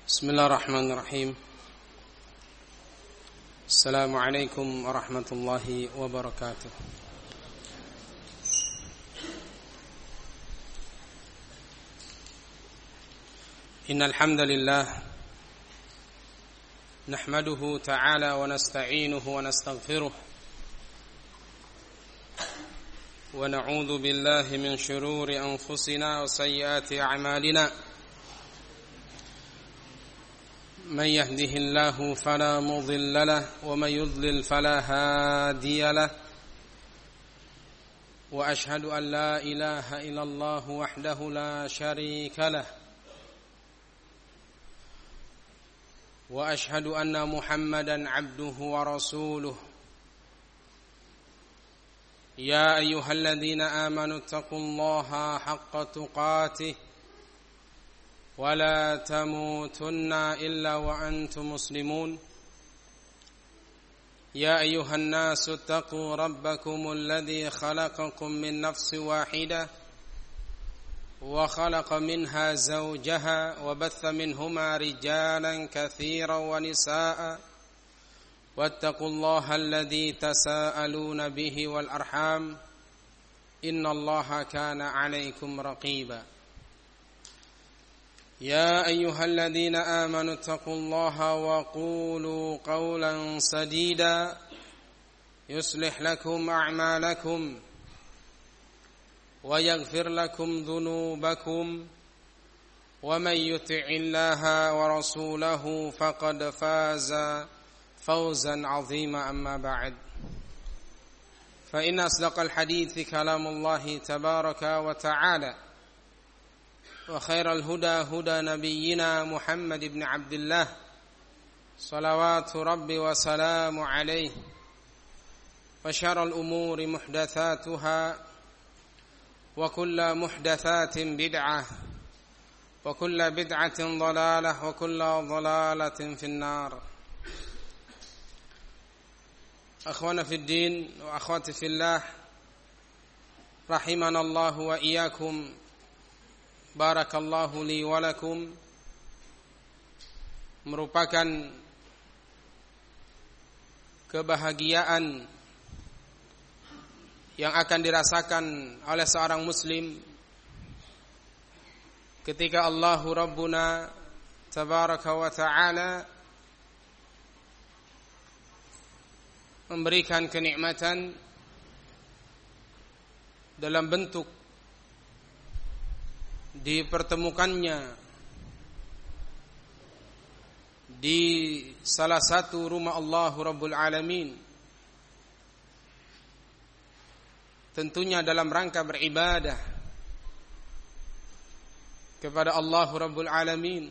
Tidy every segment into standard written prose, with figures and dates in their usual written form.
بسم الله الرحمن الرحيم. السلام عليكم ورحمة الله وبركاته. إن الحمد لله نحمده تعالى ونستعينه ونستغفره ونعوذ بالله من شرور أنفسنا وسيئات أعمالنا. من يهده الله فلا مضل له ومن يضلل فلا هادي له وأشهد أن لا إله إلا الله وحده لا شريك له وأشهد أن محمدا عبده ورسوله. يا أيها الذين آمنوا اتقوا الله حق تقاته ولا تموتن إلا وأنتم مسلمون. يا أيها الناس اتقوا ربكم الذي خلقكم من نفس واحدة وخلق منها زوجها وبث منهما رجالا كثيرا ونساء واتقوا الله الذي تساءلون به والأرحام إن الله كان عليكم رقيبا. يا أيها الذين آمنوا اتقوا الله وقولوا قولا سديدا يصلح لكم أعمالكم ويغفر لكم ذنوبكم ومن يطع الله ورسوله فقد فاز فوزا عظيما. أما بعد فإن أصدق الحديث كلام الله تبارك وتعالى وخير الهدى هدى نبينا محمد بن عبد الله صلوات ربي وسلام عليه وشر الأمور محدثاتها وكل محدثات بدعة وكل بدعة ضلالة وكل ضلالة في النار. أخوانا في الدين وأخواتي في الله رحمنا الله وإياكم. Barakallahu li walakum merupakan kebahagiaan yang akan dirasakan oleh seorang muslim ketika Allahu Rabbuna tabaraka wa ta'ala memberikan kenikmatan dalam bentuk dipertemukannya di salah satu rumah Allah Rabbul Alamin, tentunya dalam rangka beribadah kepada Allah Rabbul Alamin,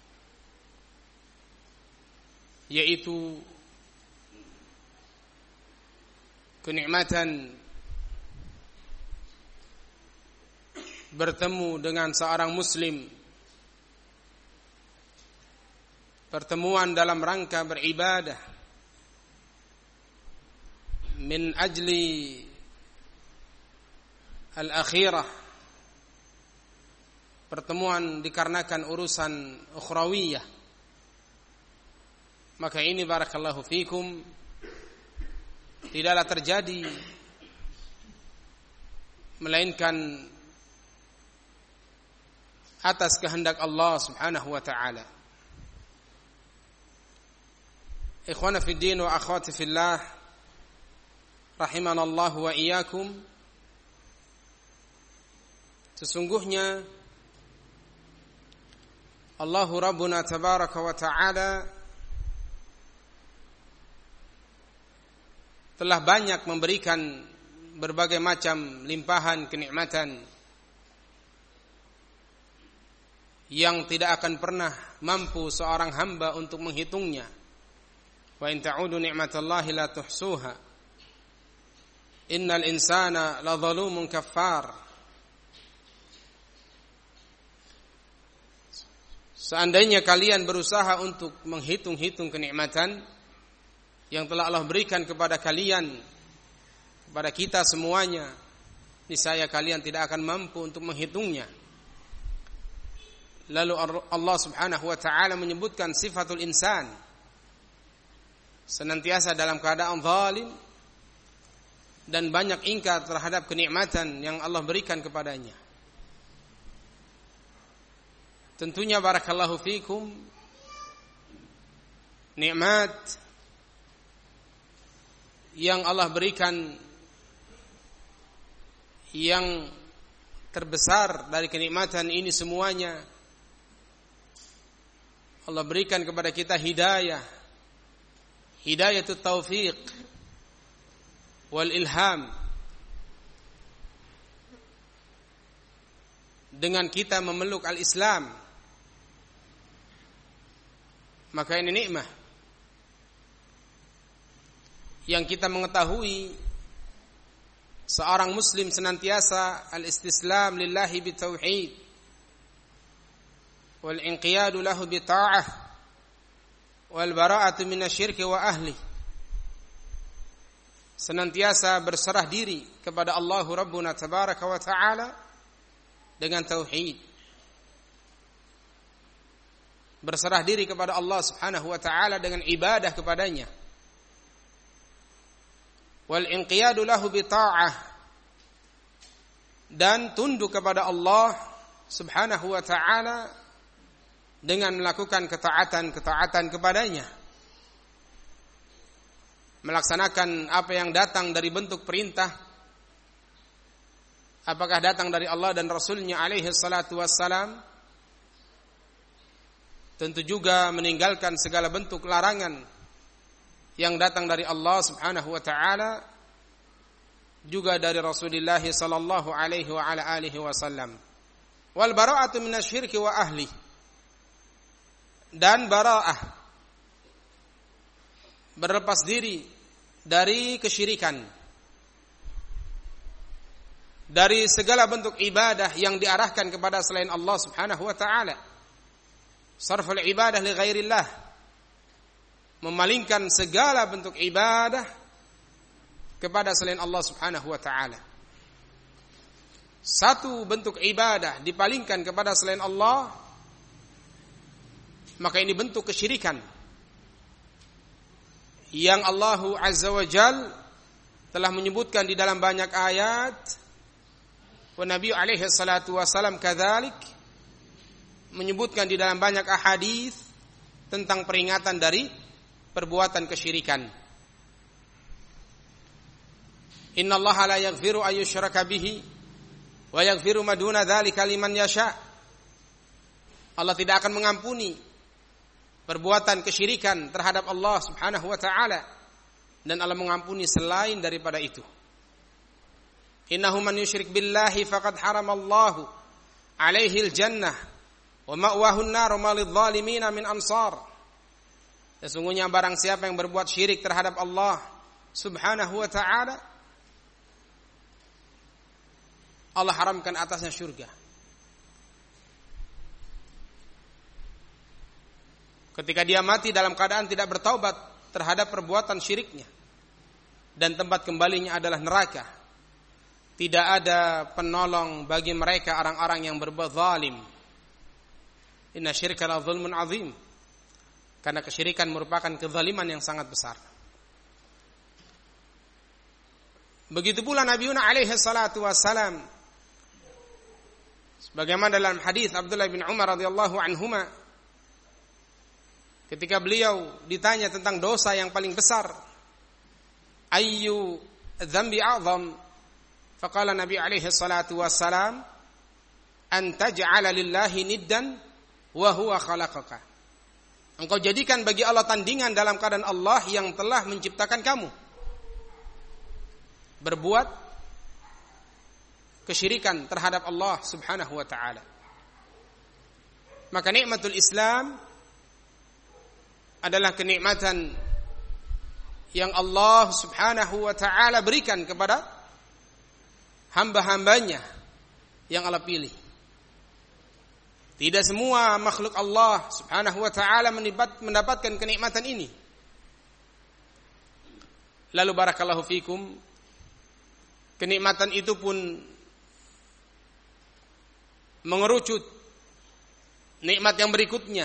yaitu kenikmatan bertemu dengan seorang muslim, pertemuan dalam rangka beribadah min ajli al-akhirah, pertemuan dikarenakan urusan ukhrawiyah, maka ini barakallahu fikum tidaklah terjadi melainkan atas kehendak Allah Subhanahu wa ta'ala. Ikhwana fi din wa akhwati fillah rahimanallahu wa iyyakum. Sesungguhnya Allahu Rabbuna tabaraka wa ta'ala telah banyak memberikan berbagai macam limpahan kenikmatan yang tidak akan pernah mampu seorang hamba untuk menghitungnya. Wa in ta'udu ni'matallahi la tuhsuha. Innal insana la zalumun kaffar. Seandainya kalian berusaha untuk menghitung-hitung kenikmatan yang telah Allah berikan kepada kalian, kepada kita semuanya, niscaya kalian tidak akan mampu untuk menghitungnya. Lalu Allah Subhanahu wa taala menyebutkan sifatul insan, senantiasa dalam keadaan zalim dan banyak ingkar terhadap kenikmatan yang Allah berikan kepadanya. Tentunya barakallahu fikum, nikmat yang Allah berikan yang terbesar dari kenikmatan ini semuanya Allah berikan kepada kita hidayah, hidayatut taufiq wal ilham. Dengan kita memeluk al-Islam, maka ini nikmah yang kita mengetahui seorang muslim senantiasa al-istislam lillahi bitauhid wal inqiyadu lahu bita'ah wal bara'atu minasyirki wa ahli. Senantiasa berserah diri kepada Allah Rabbuna tabaraka wa ta'ala dengan tauhid, berserah diri kepada Allah Subhanahu wa taala dengan ibadah kepadanya, wal inqiyadu lahu bita'ah, dan tunduk kepada Allah Subhanahu wa taala dengan melakukan ketaatan kepadanya, melaksanakan apa yang datang dari bentuk perintah, apakah datang dari Allah dan Rasulnya alaihi salatu wassalam. Tentu juga meninggalkan segala bentuk larangan yang datang dari Allah Subhanahu wa taala, juga dari Rasulullah sallallahu alaihi wa ala alihi wasallam. Wal bara'atu minasyirki wa ahli, dan bara'ah, berlepas diri dari kesyirikan, dari segala bentuk ibadah yang diarahkan kepada selain Allah Subhanahu wa taala. Sarful ibadah li ghairillah, memalingkan segala bentuk ibadah kepada selain Allah Subhanahu wa taala. Satu bentuk ibadah dipalingkan kepada selain Allah, maka ini bentuk kesyirikan yang Allah Azza wa Jal telah menyebutkan di dalam banyak ayat, wa Nabi alaihi salatu wasalam kadzalik, menyebutkan di dalam banyak ahadits tentang peringatan dari perbuatan kesyirikan. Innallaha la yaghfiru an yushraka bihi wa yaghfiru ma duna dzalika liman yasha. Allah tidak akan mengampuni perbuatan kesyirikan terhadap Allah Subhanahu wa taala, dan Allah mengampuni selain daripada itu. Innahu man yusyrik billahi faqad haramallahu alaihi al-jannah wa ma'wahu an-nar wa ma lidh-dhalimin min ansar. Sesungguhnya barang siapa yang berbuat syirik terhadap Allah Subhanahu wa taala, Allah haramkan atasnya surga. Ketika dia mati dalam keadaan tidak bertaubat terhadap perbuatan syiriknya, dan tempat kembalinya adalah neraka, tidak ada penolong bagi mereka orang-orang yang berbuat zalim. Inna syirka la zulmun azim. Karena kesyirikan merupakan kezaliman yang sangat besar. Begitu pula Nabi Yunus alaihi salatu wassalam, sebagaimana dalam hadis Abdullah bin Umar radhiyallahu anhuma, ketika beliau ditanya tentang dosa yang paling besar, ayyu dzambi a'zam, faqala Nabi alaihi salatu wassalam, an taj'ala lillahi niddan wa huwa khalaqaka. Engkau jadikan bagi Allah tandingan dalam keadaan Allah yang telah menciptakan kamu. Berbuat kesyirikan terhadap Allah Subhanahu wa taala. Maka nikmatul Islam adalah kenikmatan yang Allah Subhanahu wa taala berikan kepada hamba-hambanya yang Allah pilih. Tidak semua makhluk Allah Subhanahu wa taala mendapatkan kenikmatan ini. Lalu barakallahu fikum, kenikmatan itu pun mengerucut Nikmat yang berikutnya,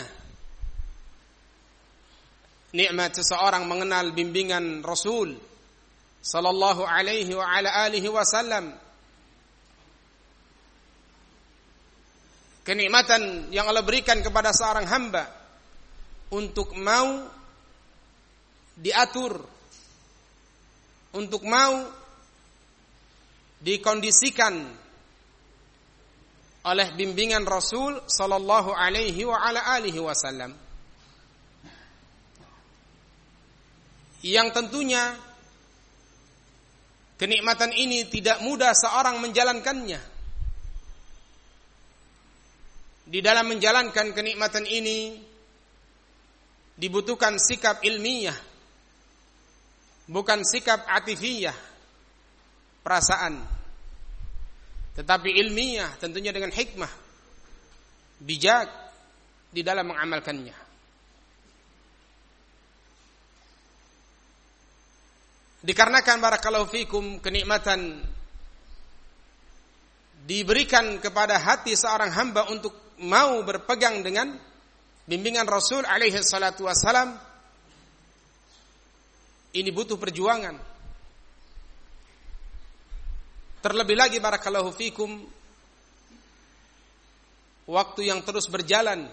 nikmat seseorang mengenal bimbingan Rasul sallallahu alaihi wa ala alihi wasallam. Kenikmatan yang Allah berikan kepada seorang hamba untuk mau diatur, untuk mau dikondisikan oleh bimbingan Rasul sallallahu alaihi wa ala alihi wasallam. Yang tentunya kenikmatan ini tidak mudah seorang menjalankannya. Di dalam menjalankan kenikmatan ini dibutuhkan sikap ilmiah, bukan sikap atifiyah, perasaan, tetapi ilmiah, tentunya dengan hikmah, bijak di dalam mengamalkannya. Dikarenakan barakallahu fikum kenikmatan diberikan kepada hati seorang hamba untuk mau berpegang dengan bimbingan Rasul alaihi salatu wassalam, ini butuh perjuangan. Terlebih lagi barakallahu fikum, waktu yang terus berjalan,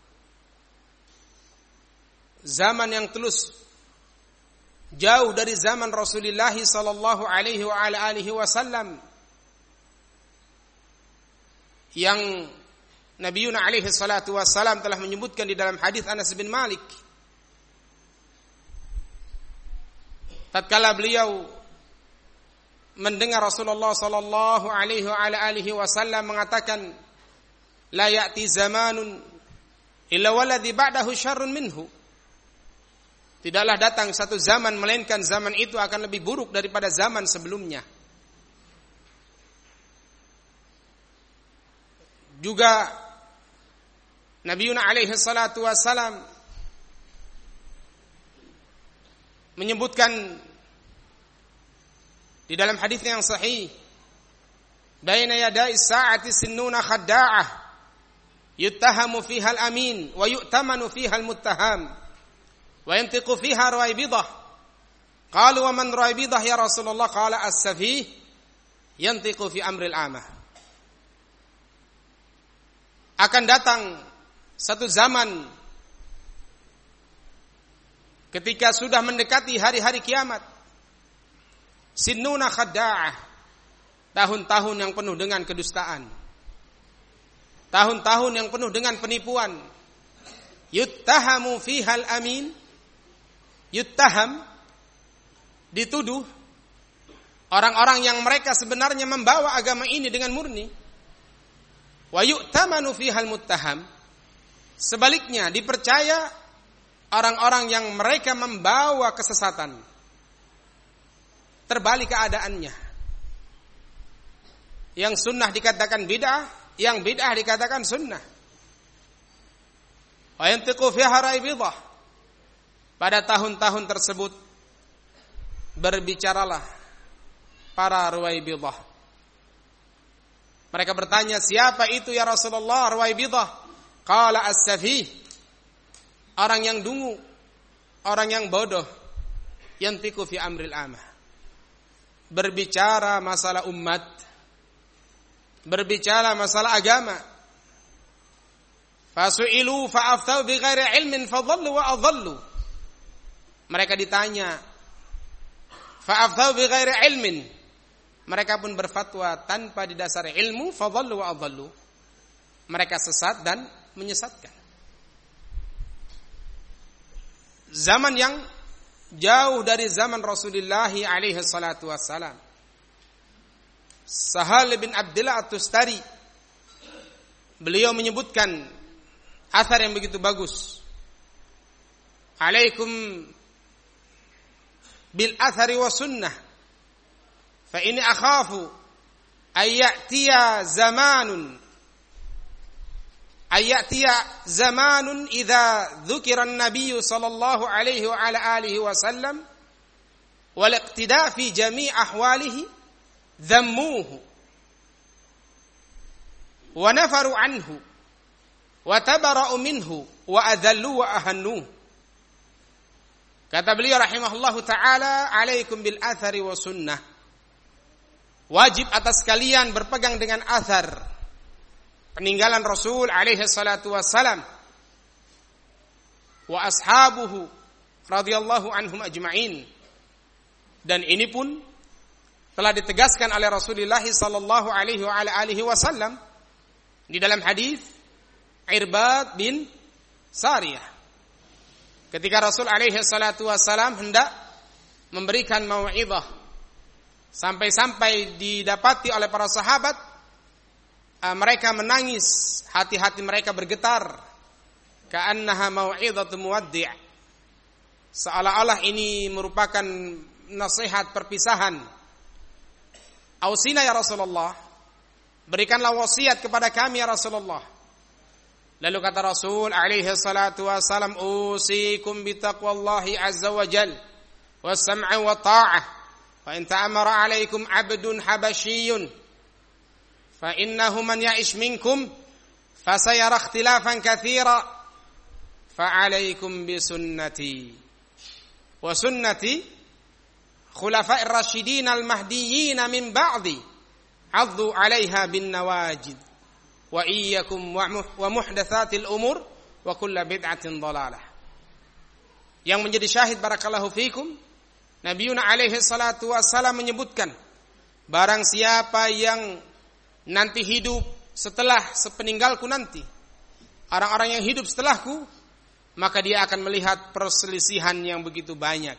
zaman yang terus jauh dari zaman Rasulullah sallallahu alaihi wa ala alihi wasallam, yang Nabiuna alaihi salatu wassalam telah menyebutkan di dalam hadis Anas bin Malik, tatkala beliau mendengar Rasulullah sallallahu alaihi wa ala alihi wasallam mengatakan, la ya'ti zamanun illa walladhi ba'dahu syarrun minhu. Tidaklah datang satu zaman melainkan zaman itu akan lebih buruk daripada zaman sebelumnya. Juga Nabiuna alaihi salatu wassalam menyebutkan di dalam hadisnya yang sahih, baina yaday sa'ati sinnuna khadda'ah yuttahamu fiha al-amin wa yu'tamanu fiha al-muttaham wa yantiqu fiha ruwaybidah. Qalu wa man ruwaybidah ya Rasulullah? Qala as-safih yantiqu fi amril amah. Akan datang satu zaman ketika sudah mendekati hari-hari kiamat, sinnuna khadda'ah, tahun-tahun yang penuh dengan kedustaan, tahun-tahun yang penuh dengan penipuan. Yuttahamu fihal amin, yuttaham, dituduh orang-orang yang mereka sebenarnya membawa agama ini dengan murni. Wa yu'tamanu fihal muttaham, sebaliknya dipercaya orang-orang yang mereka membawa kesesatan. Terbalik keadaannya. Yang sunnah dikatakan bid'ah, yang bid'ah dikatakan sunnah. Wa yantiqu fiha raibidah. Pada tahun-tahun tersebut berbicaralah para ruwaibidah. Mereka bertanya, siapa itu ya Rasulullah ruwaibidah? Qala as-safih, orang yang dungu, orang yang bodoh, yantiqu fi amril amah, berbicara masalah umat, berbicara masalah agama. Fasu'ilu fa'aftau bi ghairi ilmin fadhallu wa adhallu. Mereka ditanya, fa'aftau bi ghairi ilmin, mereka pun berfatwa tanpa didasari ilmu, fadhallu wa adhallu. Mereka sesat dan menyesatkan. Zaman yang jauh dari zaman Rasulullah alaihi salatu wassalam. Sahal bin Abdullah At-Tustari, beliau menyebutkan athar yang begitu bagus. Alaikum bil athari wa sunnah, fa inni akhafu ayyatiya zamanun idza dzukira an-nabiy sallallahu alaihi wa ala alihi wasallam wal iqtida fi jami' ahwalihi dhammuhu wa nafaru anhu wa tabara'u minhu wa adallu wa ahannu. Kata beliau rahimahullahu taala, alaikum bil athari wa sunnah. Wajib atas kalian berpegang dengan athar, peninggalan Rasul alaihi salatu wassalam, wa ashabuhu radhiyallahu anhum ajma'in. Dan ini pun telah ditegaskan oleh Rasulullah sallallahu alaihi wa alihi wasallam di dalam hadis Irbad bin Sariyah. Ketika Rasul alaihi salatu wassalam hendak memberikan mau'izah, sampai-sampai didapati oleh para sahabat, mereka menangis, hati-hati mereka bergetar, ka'annaha mau'izatu muwaddi', seolah-olah ini merupakan nasihat perpisahan. Ausina ya Rasulullah, berikanlah wasiat kepada kami ya Rasulullah. Lalu kata Rasul alaihi salatu wassalam, usikum bitaqwallahi azza wa jal was-sam'i wa ta'ah, fa in ta'amara alaikum 'abdun habasyiyun fa innahu man ya'ish minkum fasayara ikhtilafan katsira fa 'alaikum bi sunnati wa sunnati khulafa'ir rasyidin al-mahdiyyin min ba'di 'addu 'alaiha bin nawajid wa iyyakum wa muhdatsatil umur wa kullu bid'atin dhalalah. Yang menjadi syahid barakallahu fikum, Nabiuna alaihi salatu wassalam menyebutkan, barang siapa yang nanti hidup setelah sepeninggalku nanti, orang-orang yang hidup setelahku, maka dia akan melihat perselisihan yang begitu banyak.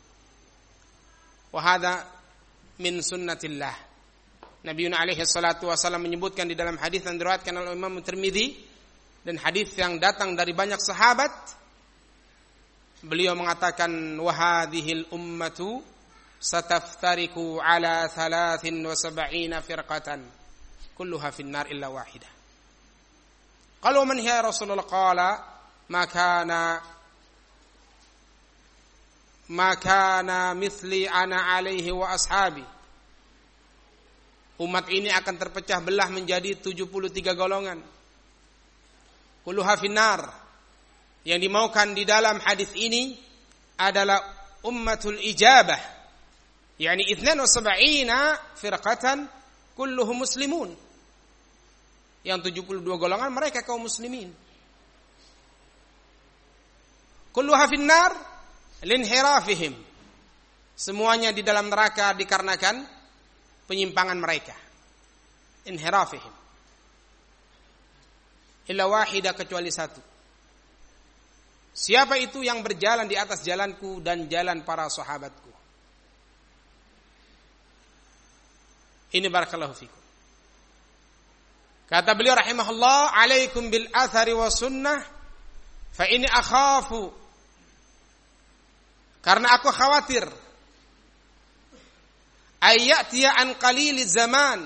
Wa hadza min sunnatillah. Nabiuna alaihi salatu wasallam menyebutkan di dalam hadis yang diriwayatkan oleh Imam Tirmidzi dan hadis yang datang dari banyak sahabat, beliau mengatakan, wa hadhil ummatu sataftariku ala 73 firqatan kulluha finnar illa wahidah. Qalu man hiya Rasulullah, qala ma kana mithli ana alaihi wa ashabi. Umat ini akan terpecah belah menjadi 73 golongan. Kulluha finnar. Yang dimaukan di dalam hadis ini adalah ummatul ijabah, yakni 72 firqatan kulluhum muslimun. Yang 72 golongan mereka kaum muslimin. Kulluha finnar linhirafihim. Semuanya di dalam neraka dikarenakan penyimpangan mereka. Inhirafihim. Illa wahidah, kecuali satu. Siapa itu yang berjalan di atas jalanku dan jalan para sahabatku? Ini barakallahu fikum. Kata beliau rahimahullah, alaikum bil athari wa sunnah fa inni akhafu, karena aku khawatir, ayyatiya an qalilil zaman,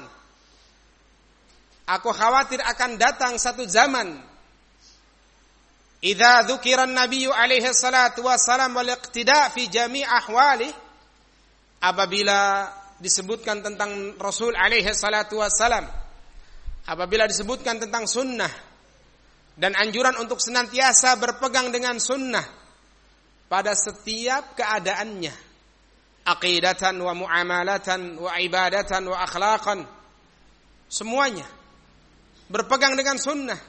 aku khawatir akan datang satu zaman, idza dzukira an-nabiyyu alaihi salatu wassalam wal iqtida fi jami' ahwali, apabila disebutkan tentang Rasul alaihi salatu wassalam, apabila disebutkan tentang sunnah dan anjuran untuk senantiasa berpegang dengan sunnah pada setiap keadaannya, aqidatan wa muamalatan wa ibadatan wa akhlaqan, semuanya berpegang dengan sunnah.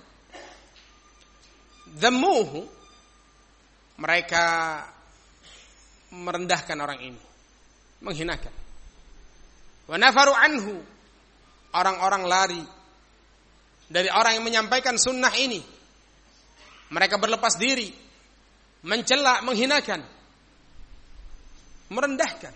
Dhammuhu, mereka merendahkan orang ini, menghinakan. Wa nafaru anhu, orang-orang lari dari orang yang menyampaikan sunnah ini. Mereka berlepas diri, mencela, menghinakan, merendahkan.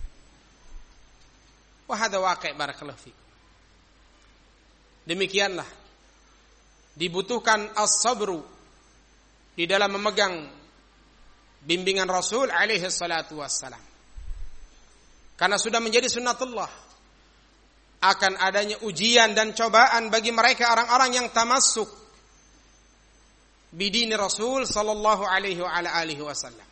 Wa hadza waqi' barakallahu fikum. Demikianlah dibutuhkan as-sabru di dalam memegang bimbingan Rasul alaihi salatu wassalam. Karena sudah menjadi sunnatullah, akan adanya ujian dan cobaan bagi mereka orang-orang yang tamassuk bidini Rasul sallallahu alaihi wa ala alihi wasallam.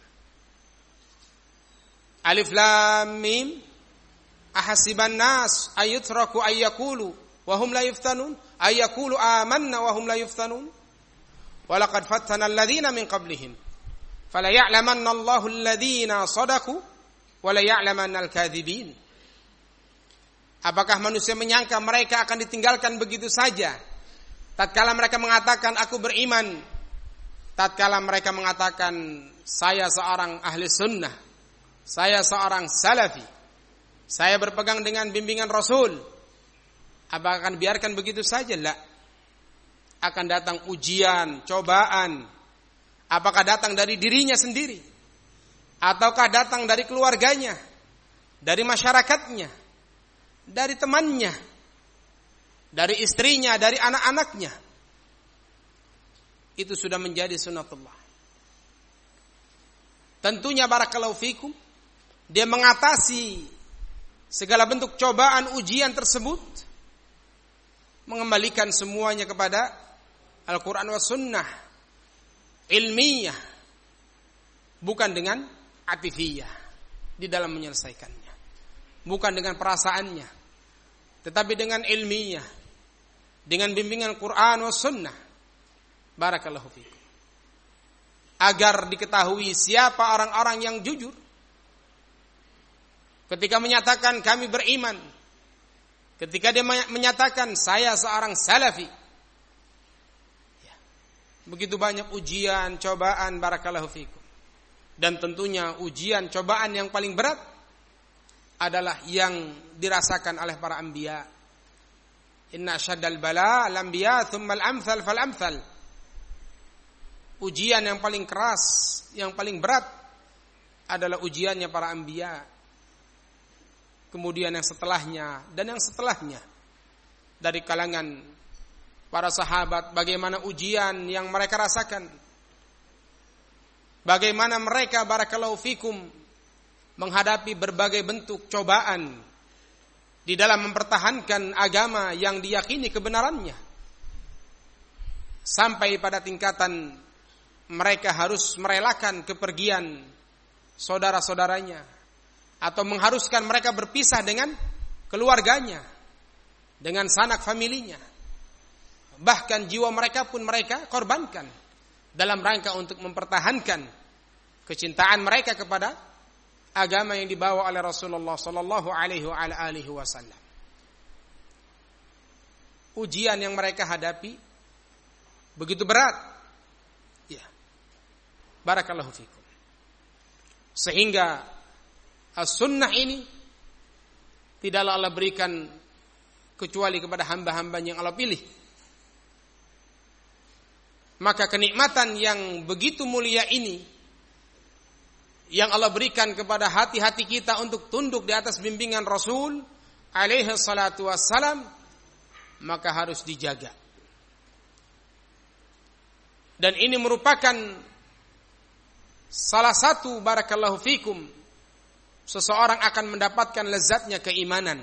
Alif lam mim, ahasiban nas ayutraku ayyakulu wa hum la yuftanun, ayyakulu amanna wa hum la yuftanun. wa laqad fattana alladziina min qablihim fala ya'lamanna Allahu alladziina shadaqu wa la ya'lamanna al-kadzibin. Apakah manusia menyangka mereka akan ditinggalkan begitu saja tatkala mereka mengatakan aku beriman, tatkala mereka mengatakan saya seorang ahli sunnah, saya seorang salafi, saya berpegang dengan bimbingan Rasul. Apakah akan biarkan begitu saja? La. Akan datang ujian, cobaan. Apakah datang dari dirinya sendiri, ataukah datang dari keluarganya, dari masyarakatnya, dari temannya, dari istrinya, dari anak-anaknya. Itu sudah menjadi sunnatullah. Tentunya barakallahu fikum, dia mengatasi segala bentuk cobaan ujian tersebut, mengembalikan semuanya kepada Al-Quran wa Sunnah, ilmiah, bukan dengan atifiyah di dalam menyelesaikannya, bukan dengan perasaannya, tetapi dengan ilmiah, dengan bimbingan Quran wa Sunnah. Barakallahu fikum. Agar diketahui siapa orang-orang yang jujur ketika menyatakan kami beriman, ketika dia menyatakan saya seorang salafi. Ya. Begitu banyak ujian, cobaan, barakallahu fikum. Dan tentunya ujian, cobaan yang paling berat adalah yang dirasakan oleh para anbiya. Inna asyaddal bala al-anbiya thumma al-amthal fal-amthal. Ujian yang paling keras, yang paling berat adalah ujiannya para anbiya. Kemudian yang setelahnya dan yang setelahnya. Dari kalangan para sahabat, bagaimana ujian yang mereka rasakan. Bagaimana mereka barakallahu fikum menghadapi berbagai bentuk cobaan di dalam mempertahankan agama yang diyakini kebenarannya. Sampai pada tingkatan mereka harus merelakan kepergian saudara-saudaranya, atau mengharuskan mereka berpisah dengan keluarganya, dengan sanak familinya. Bahkan jiwa mereka pun mereka korbankan dalam rangka untuk mempertahankan kecintaan mereka kepada agama yang dibawa oleh Rasulullah sallallahu alaihi wasallam. Ujian yang mereka hadapi begitu berat. Ya. Barakallahu fikum. Sehingga as-sunnah ini tidaklah Allah berikan kecuali kepada hamba-hambanya yang Allah pilih. Maka kenikmatan yang begitu mulia ini yang Allah berikan kepada hati-hati kita untuk tunduk di atas bimbingan Rasul alaihi salatu wassalam, maka harus dijaga. Dan ini merupakan salah satu barakallahu fikum seseorang akan mendapatkan lezatnya keimanan.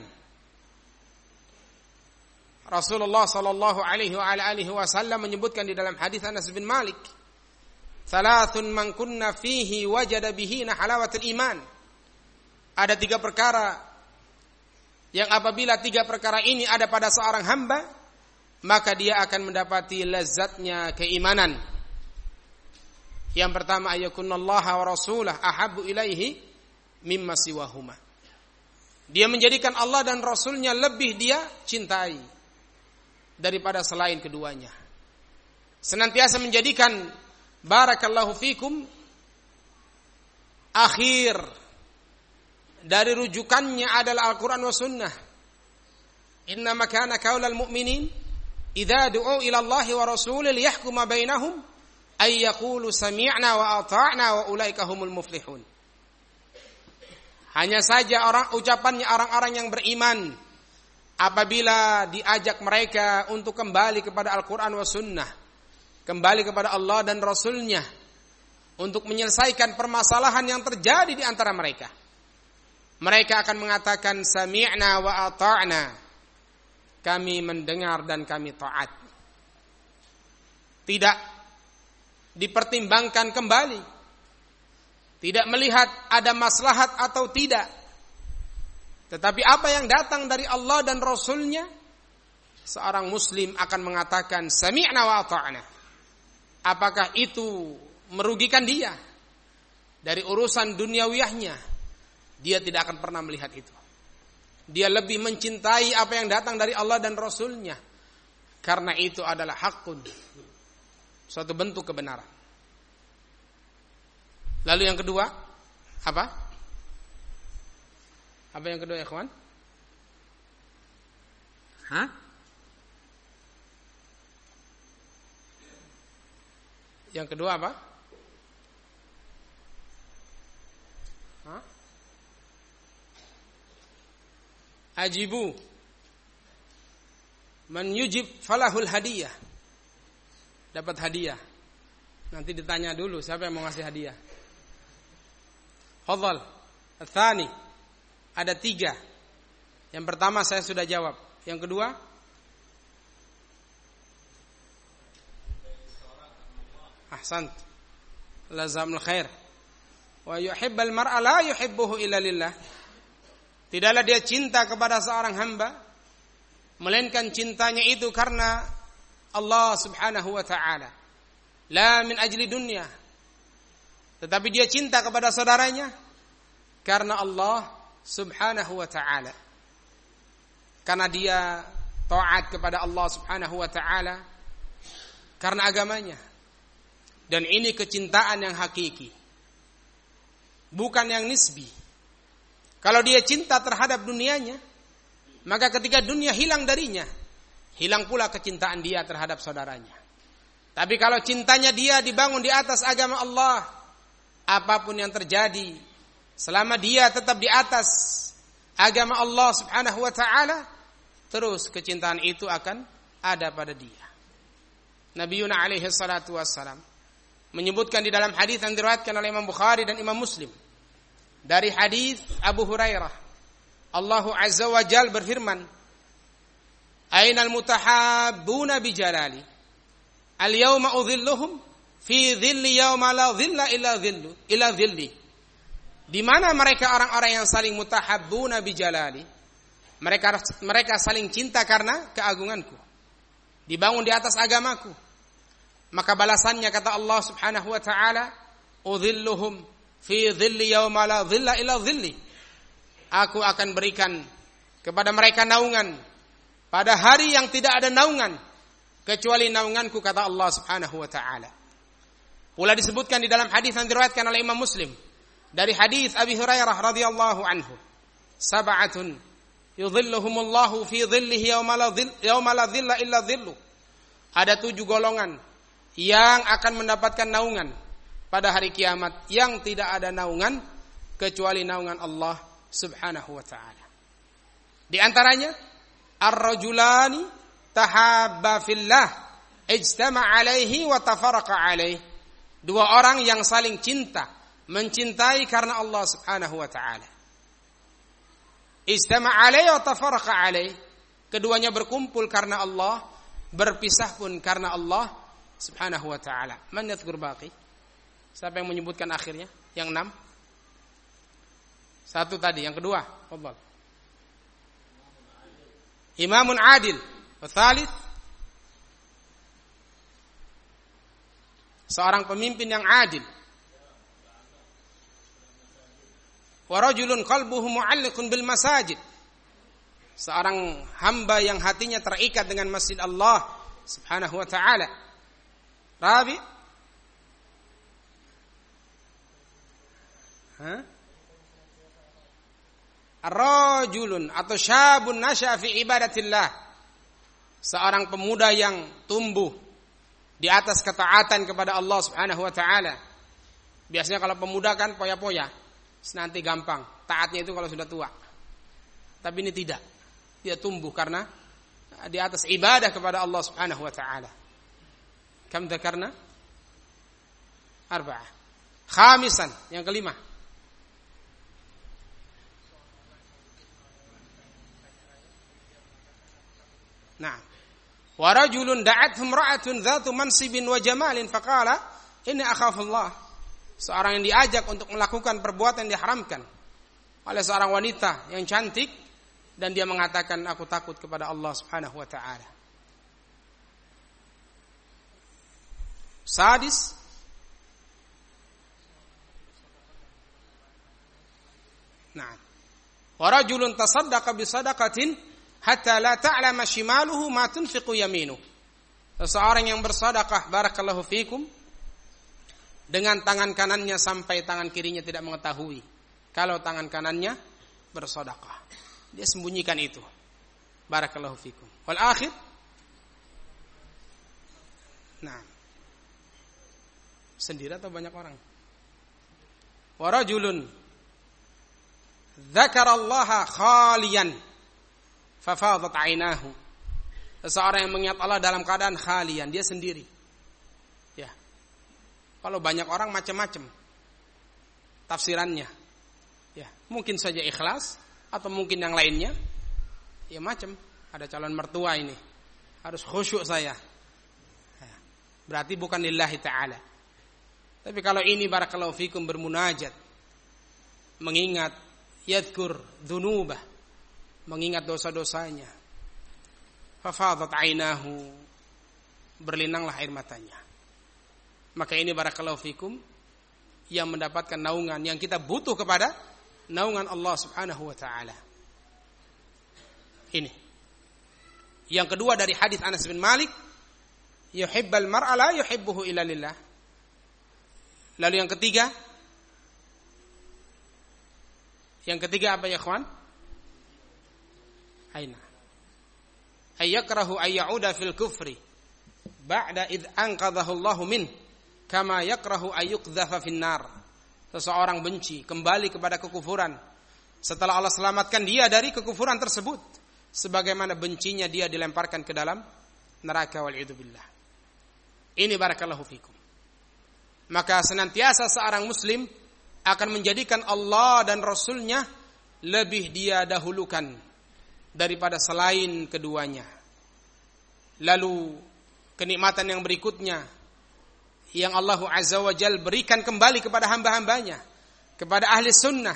Rasulullah sallallahu alaihi wasallam menyebutkan di dalam hadis Anas bin Malik, "Thalathun man kunna fihi wajada bihinna halawatul iman." Ada 3 perkara yang apabila 3 perkara ini ada pada seorang hamba, maka dia akan mendapati lezatnya keimanan. Yang pertama, ayakunallaha wa rasulah ahabbu ilaihi mimma siwahuma. Dia menjadikan Allah dan Rasulnya lebih dia cintai daripada selain keduanya. Senantiasa menjadikan barakallahu fikum akhir dari rujukannya adalah Al-Quran wa Sunnah. Innama kana qaulal mu'minin idza du'u ila Allahi wa rasulih liyahkuma bainahum ay yaqulu sami'na wa ata'na wa ulaika humul muflihun. Hanya saja ucapannya orang-orang yang beriman apabila diajak mereka untuk kembali kepada Al-Quran wa Sunnah, kembali kepada Allah dan Rasulnya untuk menyelesaikan permasalahan yang terjadi di antara mereka. Mereka akan mengatakan sami'na wa ata'na, kami mendengar dan kami taat. Tidak dipertimbangkan kembali, tidak melihat ada maslahat atau tidak, tetapi apa yang datang dari Allah dan Rasulnya, seorang muslim akan mengatakan sami'na wa ata'na. apakah itu merugikan dia dari urusan duniawiyahnya, dia tidak akan pernah melihat itu. Dia lebih mencintai apa yang datang dari Allah dan Rasulnya, karena itu adalah hakun, suatu bentuk kebenaran. Lalu yang kedua, apa? Apa yang kedua, ikhwan? Hah? Yang kedua apa? Hah? Ajibu man yujib falahul hadiyah. Dapat hadiah. Nanti ditanya dulu siapa yang mau ngasih hadiah. Fadhal. Tsani. Ada 3. Yang pertama saya sudah jawab. Yang kedua? Ahsant. Lazamul khair. Wa yuhibbal mar'a la yuhibbuhu illa lillah. Tidaklah dia cinta kepada seorang hamba melainkan cintanya itu karena Allah Subhanahu wa taala. La min ajli dunya. Tetapi dia cinta kepada saudaranya karena Allah Subhanahu wa taala. Karena dia taat kepada Allah Subhanahu wa taala karena agamanya. Dan ini kecintaan yang hakiki. Bukan yang nisbi. Kalau dia cinta terhadap dunianya, maka ketika dunia hilang darinya, hilang pula kecintaan dia terhadap saudaranya. Tapi kalau cintanya dia dibangun di atas agama Allah, apapun yang terjadi, selama dia tetap di atas agama Allah Subhanahu wa taala, terus kecintaan itu akan ada pada dia. Nabiuna alaihi salatu wassalam menyebutkan di dalam hadis yang diriwayatkan oleh Imam Bukhari dan Imam Muslim dari hadis Abu Hurairah, Allah Azza wa Jalla berfirman, "Ainal mutahabbuna bi jalali? Al-yawma udhilluhum fi dhilli yawma la dhilla illa dhilli." Di mana mereka orang-orang yang saling mutahabbuna bi jalali? Mereka saling cinta karena keagunganku. Dibangun di atas agamaku. Maka balasannya kata Allah Subhanahu wa taala, "Udhilluhum fi dhilli yawma la dhilla illa dhilli." Aku akan berikan kepada mereka naungan pada hari yang tidak ada naungan kecuali naunganku, kata Allah Subhanahu wa taala. Pula disebutkan di dalam hadis yang diriwayatkan oleh Imam Muslim dari hadis Abi Hurairah radhiyallahu anhu, "Sab'atun yudhilluhumullahu fi dhillihi yawma la dhilla illa dhillu." Ada 7 golongan yang akan mendapatkan naungan pada hari kiamat yang tidak ada naungan kecuali naungan Allah Subhanahu wa taala. Di antaranya ar-rajulani tahabba fillah ijtama' alaihi wa tafarraqa alaihi. 2 orang yang saling cinta, mencintai karena Allah Subhanahu wa taala. Ijtama' alaihi wa tafarraqa alaihi. Keduanya berkumpul karena Allah, berpisah pun karena Allah Subhanahu wa taala. Man yadhkur baqi? Siapa yang menyebutkan akhirnya? Yang 6? 1 tadi, yang kedua, fadhal. Imamun adil. Tsalits, seorang pemimpin yang adil. Wa rajulun qalbuhu mu'alliqun bil masajid. Seorang hamba yang hatinya terikat dengan masjid Allah Subhanahu wa taala. Rabi? Ar-rajulun atau syabun nasya fi ibadatillah. Seorang pemuda yang tumbuh di atas ketaatan kepada Allah Subhanahu wa taala. Biasanya kalau pemuda kan poya-poya, nanti gampang. Taatnya itu kalau sudah tua. Tapi ini tidak. Dia tumbuh karena di atas ibadah kepada Allah Subhanahu wa taala. Kam dzakarna? 4. Khamisan, yang kelima. Nah, wa rajulun da'athu imra'atun dzatu mansibin wa jamalin faqala inni akhafullah. Seorang yang diajak untuk melakukan perbuatan yang diharamkan oleh seorang wanita yang cantik dan dia mengatakan aku takut kepada Allah Subhanahu wa taala. Sadis, nah, wa rajulun tasaddaqa bi sadaqatin hatta la ta'lama shimaluhu ma tunfiqu yaminuhu. Seseorang yang bersedekah, barakallahu fikum, dengan tangan kanannya sampai tangan kirinya tidak mengetahui kalau tangan kanannya bersedekah. Dia sembunyikan itu. Barakallahu fikum. Wal akhir, nah, sendiri atau banyak orang? Wa rajulun dzakarallaha khaliyan fafadat 'ainahu. Seseorang yang mengingat Allah dalam keadaan khalian, dia sendiri. Ya. Kalau banyak orang macam-macam tafsirannya. Ya, mungkin saja ikhlas atau mungkin yang lainnya. Ya macam, ada calon mertua ini. Harus khusyuk saya. Ya. Berarti bukan lillahi ta'ala. Tapi kalau ini barakallahu fikum bermunajat, mengingat yadhkur dzunubah, mengingat dosa-dosanya, fafadat 'ainahu, berlinanglah air matanya. Maka ini barakallahu fikum yang mendapatkan naungan yang kita butuh kepada naungan Allah Subhanahu wa taala. Ini. Yang kedua dari hadis Anas bin Malik, yuhibbal mar'a la yuhibbuhu illa lillah. Lalu yang ketiga apa ya ikhwan? Aina ayyakrahu ayyauda fil kufri ba'da id anqadhahu Allahu min kama yakrahu ayyuqdhafa fin nar. Seseorang benci kembali kepada kekufuran setelah Allah selamatkan dia dari kekufuran tersebut, sebagaimana bencinya dia dilemparkan ke dalam neraka, wal a'udzubillah. Ini barakallahu fikum. Maka senantiasa seorang muslim akan menjadikan Allah dan Rasulnya lebih dia dahulukan daripada selain keduanya. Lalu kenikmatan yang berikutnya yang Allah Azza wa Jal berikan kembali kepada hamba-hambanya, kepada ahli sunnah,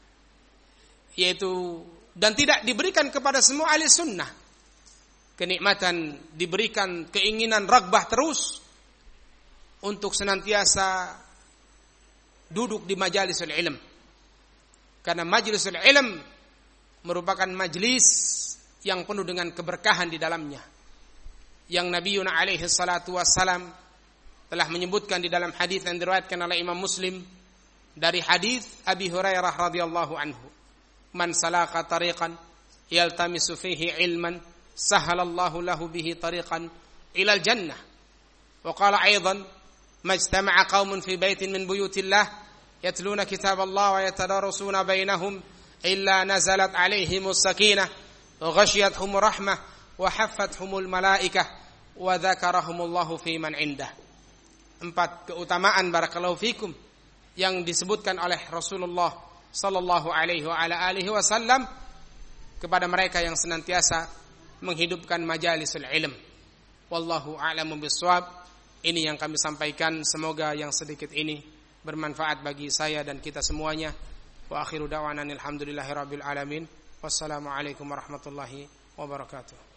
yaitu, dan tidak diberikan kepada semua ahli sunnah. Kenikmatan diberikan keinginan ragbah terus untuk senantiasa duduk di majalisul ilm. Karena majlisul ilm merupakan majlis yang penuh dengan keberkahan di dalamnya. Yang Nabiuna alaihi salatu wassalam telah menyebutkan di dalam hadis yang diriwayatkan oleh Imam Muslim dari hadis Abi Hurairah radhiyallahu anhu, "Man salaka tariqan yaltamisu fihi ilman, sahhalallahu lahu bihi tariqan ila al-jannah." Wa qala aidan, "Majtama'a qaumun fi baitin min buyutillah yatluna kitaballah wa yatadarasuna bainahum illa nazalat 'alaihimus sakinah wa ghashiyatuhumur rahmah wa haffathumul malaikah wa dzakarahumullahu fi man 'indah." 4 keutamaan barakallahu fikum yang disebutkan oleh Rasulullah sallallahu alaihi wa ala alihi wasallam kepada mereka yang senantiasa menghidupkan majalisul ilm. Wallahu a'lamu bissawab. Ini yang kami sampaikan, semoga yang sedikit ini bermanfaat bagi saya dan kita semuanya. Wa akhiru da'wana alhamdulillahirabbil alamin. Wassalamu alaikum warahmatullahi wabarakatuh.